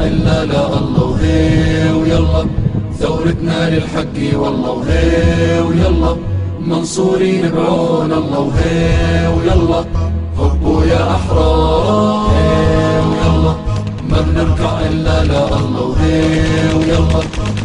إلا لا الله وهي ويلا، ثورتنا للحق والله وهي ويلا، منصورين بعون الله وهي ويلا، هبوا يا أحرار هي ويلا، ما بنركع إلا لا الله وهي ويلا،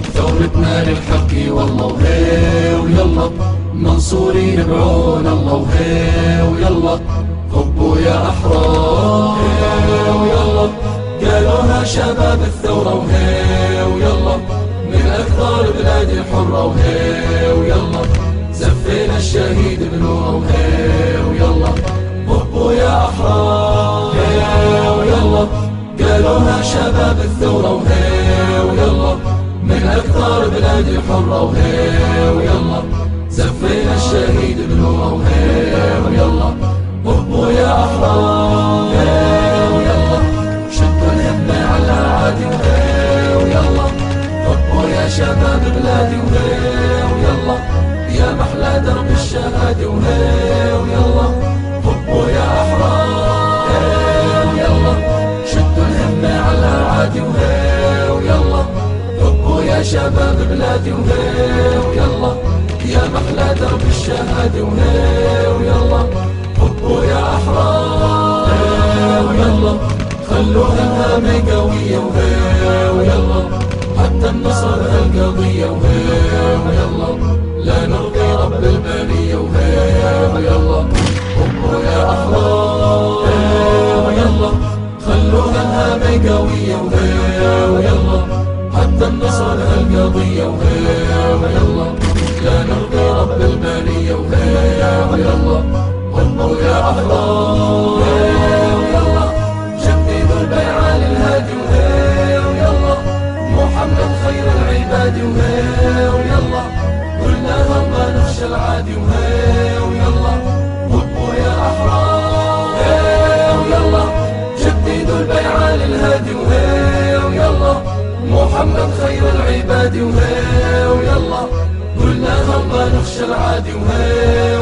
ثورتنا للحق والله وهي ويلا، منصورين بعون الله وهي ويلا، هبوا يا أحرار هي ويلا، قالوها شباب الثورة وهي ويلا، من أكثر بلاد الحرة وهي ويلا، زفينا الشهيد بنوره وهي ويلا، هبوا يا أحرار هي ويلا، قالوها شباب الثورة وهي ويلا، من أكثر بلاد الحرة وهي ويلا، زفينا الشهيد بنوره وهي ويلا، هبوا يا أحرار هي ويلا، شدوا الهمة على العادي وهي ويلا، هبوا يا شباب بلادي وهي ويلا، يا محلى درب الشهادة وهي ويلا، هبوا يا أحرار هي ويلا، شدوا الهمة على العادي وهي ويلا، هبوا يا شباب بلادي وهي ويلا، يا محلى درب الشهادة وهي ويلا، هبوا يا أحرار هي ويلا، خلوها الهامة قوية وهي ويلا، حتى النصر القضية وهي ويلا، لا نرضي رب البرية وهي ويلا، هبوا يا أحرار هي ويلا، خلوها الهامة قوية وهي ويلا، حتى النصر القضية وهي ويلا، لا نرضي رب البرية وهي ويلا، هبوا يا أحرار هي ويلا، جددوا البيعة للهادي وهي ويلا، محمد خير العباد وهي ويلا، كلها ما نخشى العادي وهي ويلا، هبوا يا أحرار هي ويلا، جددوا البيعة للهادي وهي ويلا، محمد خير العباد وهي ويلا، كلها ما نخشى العادي وهي